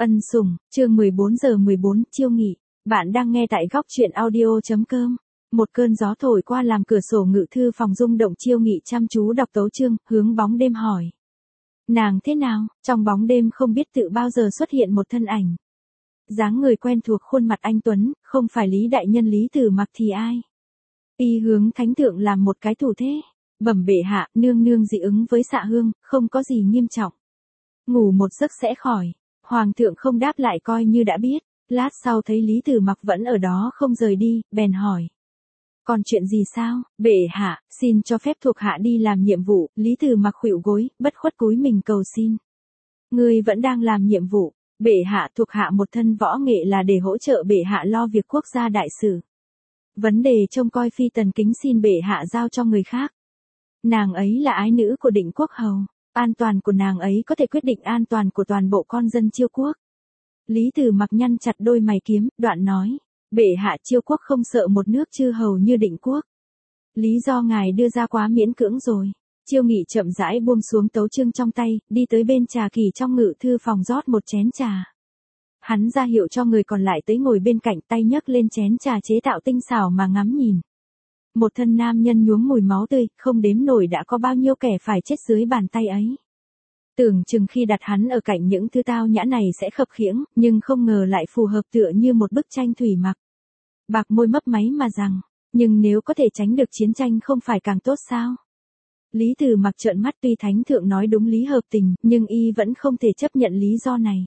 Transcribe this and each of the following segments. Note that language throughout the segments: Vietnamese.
Ân sủng, chương 14:14 Chiêu Nghị. Bạn đang nghe tại góc truyện audio.com. Một cơn gió thổi qua làm cửa sổ ngự thư phòng rung động. Chiêu Nghị chăm chú đọc tấu chương, hướng bóng đêm hỏi. Nàng thế nào? Trong bóng đêm không biết tự bao giờ xuất hiện một thân ảnh. Dáng người quen thuộc, khuôn mặt anh tuấn, không phải Lý đại nhân Lý Tử Mặc thì ai? Y hướng thánh thượng làm một cái thủ thế. Bẩm bệ hạ, nương nương dị ứng với xạ hương, không có gì nghiêm trọng. Ngủ một giấc sẽ khỏi. Hoàng thượng không đáp lại coi như đã biết. Lát sau thấy Lý Tử Mặc vẫn ở đó không rời đi, bèn hỏi. Còn chuyện gì sao? Bệ hạ, xin cho phép thuộc hạ đi làm nhiệm vụ. Lý Tử Mặc khuỵu gối, bất khuất cúi mình cầu xin. Ngươi vẫn đang làm nhiệm vụ. Bệ hạ, thuộc hạ một thân võ nghệ là để hỗ trợ bệ hạ lo việc quốc gia đại sự. Vấn đề trông coi phi tần kính xin bệ hạ giao cho người khác. Nàng ấy là ái nữ của Định Quốc hầu. An toàn của nàng ấy có thể quyết định an toàn của toàn bộ con dân Chiêu quốc. Lý Tử Mặc nhăn chặt đôi mày kiếm, đoạn nói. Bệ hạ, Chiêu quốc không sợ một nước chư hầu như Định Quốc. Lý do ngài đưa ra quá miễn cưỡng rồi. Chiêu Nghị chậm rãi buông xuống tấu chương trong tay, đi tới bên trà kỳ trong ngự thư phòng rót một chén trà. Hắn ra hiệu cho người còn lại tới ngồi bên cạnh, tay nhấc lên chén trà chế tạo tinh xảo mà ngắm nhìn. Một thân nam nhân nhuốm mùi máu tươi, không đếm nổi đã có bao nhiêu kẻ phải chết dưới bàn tay ấy. Tưởng chừng khi đặt hắn ở cạnh những thứ tao nhã này sẽ khập khiễng, nhưng không ngờ lại phù hợp tựa như một bức tranh thủy mặc. Bạc môi mấp máy mà rằng, nhưng nếu có thể tránh được chiến tranh không phải càng tốt sao? Lý Tử Mặc trợn mắt, tuy thánh thượng nói đúng lý hợp tình, nhưng y vẫn không thể chấp nhận lý do này.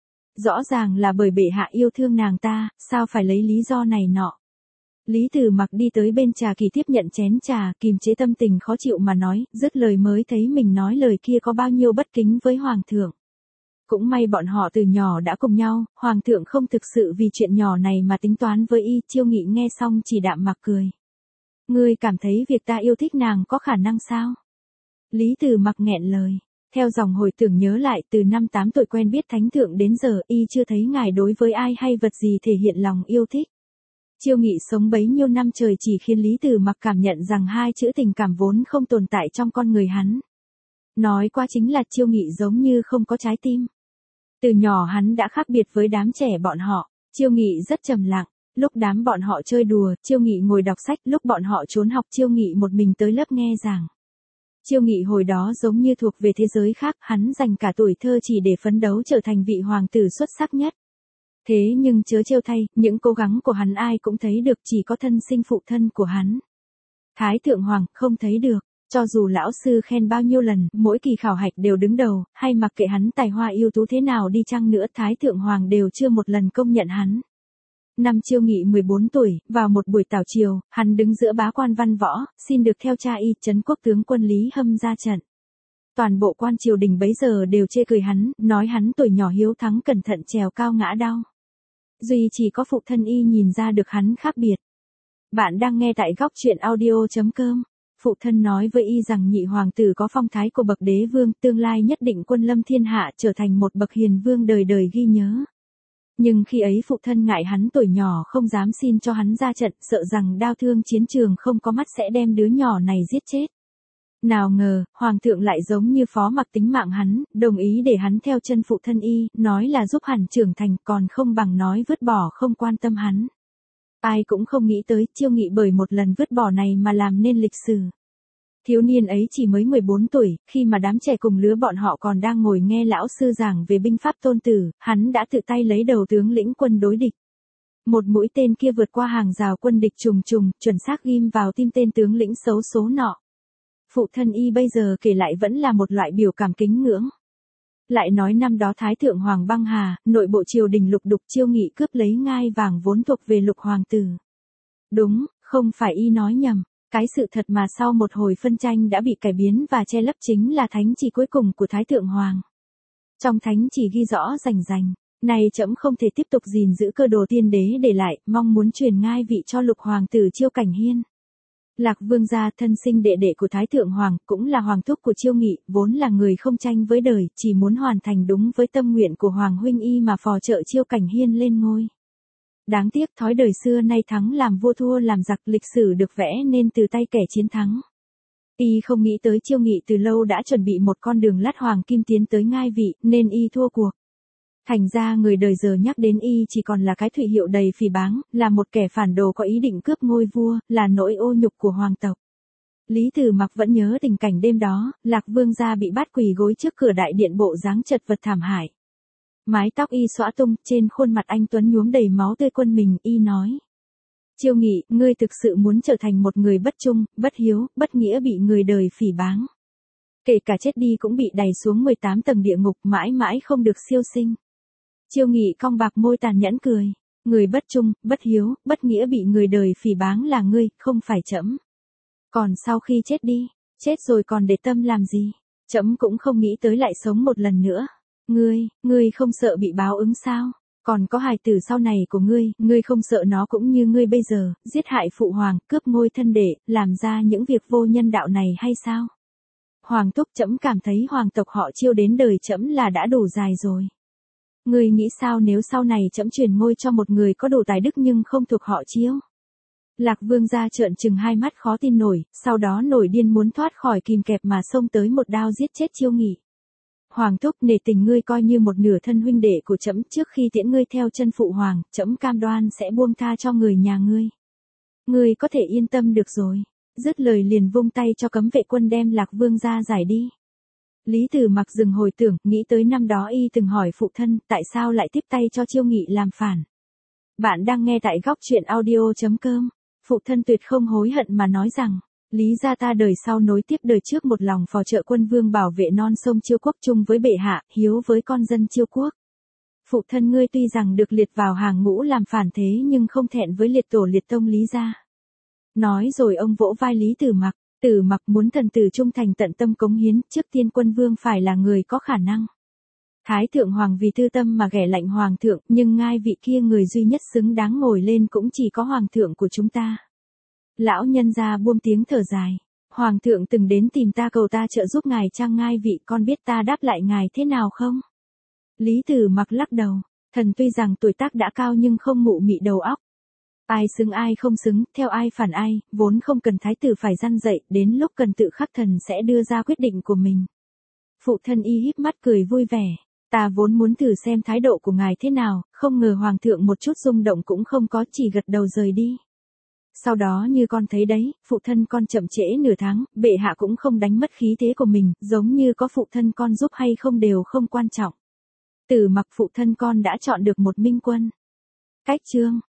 Rõ ràng là bởi bệ hạ yêu thương nàng ta, sao phải lấy lý do này nọ? Lý Tử Mặc đi tới bên trà kỳ tiếp nhận chén trà, kìm chế tâm tình khó chịu mà nói, dứt lời mới thấy mình nói lời kia có bao nhiêu bất kính với hoàng thượng. Cũng may bọn họ từ nhỏ đã cùng nhau, hoàng thượng không thực sự vì chuyện nhỏ này mà tính toán với y. Chiêu Nghị nghe xong chỉ đạm mặc cười. Ngươi cảm thấy việc ta yêu thích nàng có khả năng sao? Lý Tử Mặc nghẹn lời. Theo dòng hồi tưởng nhớ lại, từ năm 8 tuổi quen biết thánh thượng đến giờ, y chưa thấy ngài đối với ai hay vật gì thể hiện lòng yêu thích. Chiêu Nghị sống bấy nhiêu năm trời chỉ khiến Lý Tử Mặc cảm nhận rằng hai chữ tình cảm vốn không tồn tại trong con người hắn. Nói qua chính là Chiêu Nghị giống như không có trái tim. Từ nhỏ hắn đã khác biệt với đám trẻ bọn họ. Chiêu Nghị rất trầm lặng. Lúc đám bọn họ chơi đùa, Chiêu Nghị ngồi đọc sách. Lúc bọn họ trốn học, Chiêu Nghị một mình tới lớp nghe giảng. Chiêu Nghị hồi đó giống như thuộc về thế giới khác. Hắn dành cả tuổi thơ chỉ để phấn đấu trở thành vị hoàng tử xuất sắc nhất. Thế nhưng chớ trêu thay, những cố gắng của hắn ai cũng thấy được, chỉ có thân sinh phụ thân của hắn. Thái thượng hoàng không thấy được, cho dù lão sư khen bao nhiêu lần, mỗi kỳ khảo hạch đều đứng đầu, hay mặc kệ hắn tài hoa ưu tú thế nào đi chăng nữa, Thái thượng hoàng đều chưa một lần công nhận hắn. Năm Chiêu Nghị 14 tuổi, vào một buổi tảo triều, hắn đứng giữa bá quan văn võ, xin được theo cha y, trấn quốc tướng quân Lý Hâm ra trận. Toàn bộ quan triều đình bấy giờ đều chê cười hắn, nói hắn tuổi nhỏ hiếu thắng cẩn thận trèo cao ngã đau. Duy chỉ có phụ thân y nhìn ra được hắn khác biệt. Bạn đang nghe tại góc truyện audio.com. Phụ thân nói với y rằng nhị hoàng tử có phong thái của bậc đế vương, tương lai nhất định quân lâm thiên hạ, trở thành một bậc hiền vương đời đời ghi nhớ. Nhưng khi ấy phụ thân ngại hắn tuổi nhỏ không dám xin cho hắn ra trận, sợ rằng đao thương chiến trường không có mắt sẽ đem đứa nhỏ này giết chết. Nào ngờ, hoàng thượng lại giống như phó mặc tính mạng hắn, đồng ý để hắn theo chân phụ thân y, nói là giúp hắn trưởng thành, còn không bằng nói vứt bỏ không quan tâm hắn. Ai cũng không nghĩ tới, Chiêu Nghị bởi một lần vứt bỏ này mà làm nên lịch sử. Thiếu niên ấy chỉ mới 14 tuổi, khi mà đám trẻ cùng lứa bọn họ còn đang ngồi nghe lão sư giảng về binh pháp Tôn Tử, hắn đã tự tay lấy đầu tướng lĩnh quân đối địch. Một mũi tên kia vượt qua hàng rào quân địch trùng trùng, chuẩn xác ghim vào tim tên tướng lĩnh xấu số nọ. Phụ thân y bây giờ kể lại vẫn là một loại biểu cảm kính ngưỡng. Lại nói năm đó Thái thượng hoàng băng hà, nội bộ triều đình lục đục, Chiêu Nghị cướp lấy ngai vàng vốn thuộc về lục hoàng tử. Đúng, không phải y nói nhầm, cái sự thật mà sau một hồi phân tranh đã bị cải biến và che lấp chính là thánh chỉ cuối cùng của Thái thượng hoàng. Trong thánh chỉ ghi rõ rành rành, này trẫm không thể tiếp tục gìn giữ cơ đồ tiên đế để lại, mong muốn truyền ngai vị cho lục hoàng tử Chiêu Cảnh Hiên. Lạc Vương gia thân sinh đệ đệ của Thái thượng hoàng, cũng là hoàng thúc của Chiêu Nghị, vốn là người không tranh với đời, chỉ muốn hoàn thành đúng với tâm nguyện của hoàng huynh y mà phò trợ Chiêu Cảnh Hiên lên ngôi. Đáng tiếc thói đời xưa nay thắng làm vua thua làm giặc, lịch sử được vẽ nên từ tay kẻ chiến thắng. Y không nghĩ tới Chiêu Nghị từ lâu đã chuẩn bị một con đường lát hoàng kim tiến tới ngai vị, nên y thua cuộc. Thành ra người đời giờ nhắc đến y chỉ còn là cái thụy hiệu đầy phỉ báng, là một kẻ phản đồ có ý định cướp ngôi vua, là nỗi ô nhục của hoàng tộc. Lý Tử Mặc vẫn nhớ tình cảnh đêm đó, Lạc Vương gia bị bắt quỳ gối trước cửa đại điện bộ dáng chật vật thảm hại. Mái tóc y xõa tung, trên khuôn mặt anh tuấn nhuốm đầy máu tươi quân mình, y nói. Chiêu Nghị, ngươi thực sự muốn trở thành một người bất trung, bất hiếu, bất nghĩa bị người đời phỉ báng. Kể cả chết đi cũng bị đày xuống 18 tầng địa ngục mãi mãi không được siêu sinh. Chiêu Nghị cong bạc môi tàn nhẫn cười. Người bất trung, bất hiếu, bất nghĩa bị người đời phỉ báng là ngươi, không phải trẫm. Còn sau khi chết đi, chết rồi còn để tâm làm gì? Trẫm cũng không nghĩ tới lại sống một lần nữa. Ngươi không sợ bị báo ứng sao? Còn có hài tử sau này của ngươi không sợ nó cũng như ngươi bây giờ, giết hại phụ hoàng, cướp ngôi thân đệ, làm ra những việc vô nhân đạo này hay sao? Hoàng thúc, trẫm cảm thấy hoàng tộc họ Chiêu đến đời trẫm là đã đủ dài rồi. Ngươi nghĩ sao nếu sau này trẫm truyền ngôi cho một người có đủ tài đức nhưng không thuộc họ Chiêu? Lạc Vương gia trợn trừng hai mắt khó tin nổi, sau đó nổi điên muốn thoát khỏi kìm kẹp mà xông tới một đao giết chết Chiêu Nghị. Hoàng thúc, nể tình ngươi coi như một nửa thân huynh đệ của trẫm, trước khi tiễn ngươi theo chân phụ hoàng, trẫm cam đoan sẽ buông tha cho người nhà ngươi. Ngươi có thể yên tâm được rồi. Dứt lời liền vung tay cho cấm vệ quân đem Lạc Vương gia giải đi. Lý Tử Mặc dừng hồi tưởng, nghĩ tới năm đó y từng hỏi phụ thân, tại sao lại tiếp tay cho Chiêu Nghị làm phản. Bạn đang nghe tại góc truyện audio.com. Phụ thân tuyệt không hối hận mà nói rằng, Lý gia ta đời sau nối tiếp đời trước một lòng phò trợ quân vương bảo vệ non sông Chiêu quốc chung với bệ hạ, hiếu với con dân Chiêu quốc. Phụ thân ngươi tuy rằng được liệt vào hàng ngũ làm phản thế nhưng không thẹn với liệt tổ liệt tông Lý gia. Nói rồi ông vỗ vai Lý Tử Mặc. Tử Mặc, muốn thần tử trung thành tận tâm cống hiến, trước tiên quân vương phải là người có khả năng. Thái thượng hoàng vì tư tâm mà ghẻ lạnh hoàng thượng, nhưng ngai vị kia người duy nhất xứng đáng ngồi lên cũng chỉ có hoàng thượng của chúng ta. Lão nhân gia buông tiếng thở dài. Hoàng thượng từng đến tìm ta cầu ta trợ giúp ngài trang ngai vị, con biết ta đáp lại ngài thế nào không? Lý Tử Mặc lắc đầu. Thần tuy rằng tuổi tác đã cao nhưng không mụ mị đầu óc. Ai xứng ai không xứng, theo ai phản ai, vốn không cần thái tử phải răn dậy, đến lúc cần tự khắc thần sẽ đưa ra quyết định của mình. Phụ thân y híp mắt cười vui vẻ. Ta vốn muốn thử xem thái độ của ngài thế nào, không ngờ hoàng thượng một chút rung động cũng không có, chỉ gật đầu rời đi. Sau đó như con thấy đấy, phụ thân con chậm trễ nửa tháng, bệ hạ cũng không đánh mất khí thế của mình, giống như có phụ thân con giúp hay không đều không quan trọng. Tử Mặc, phụ thân con đã chọn được một minh quân. Cách chương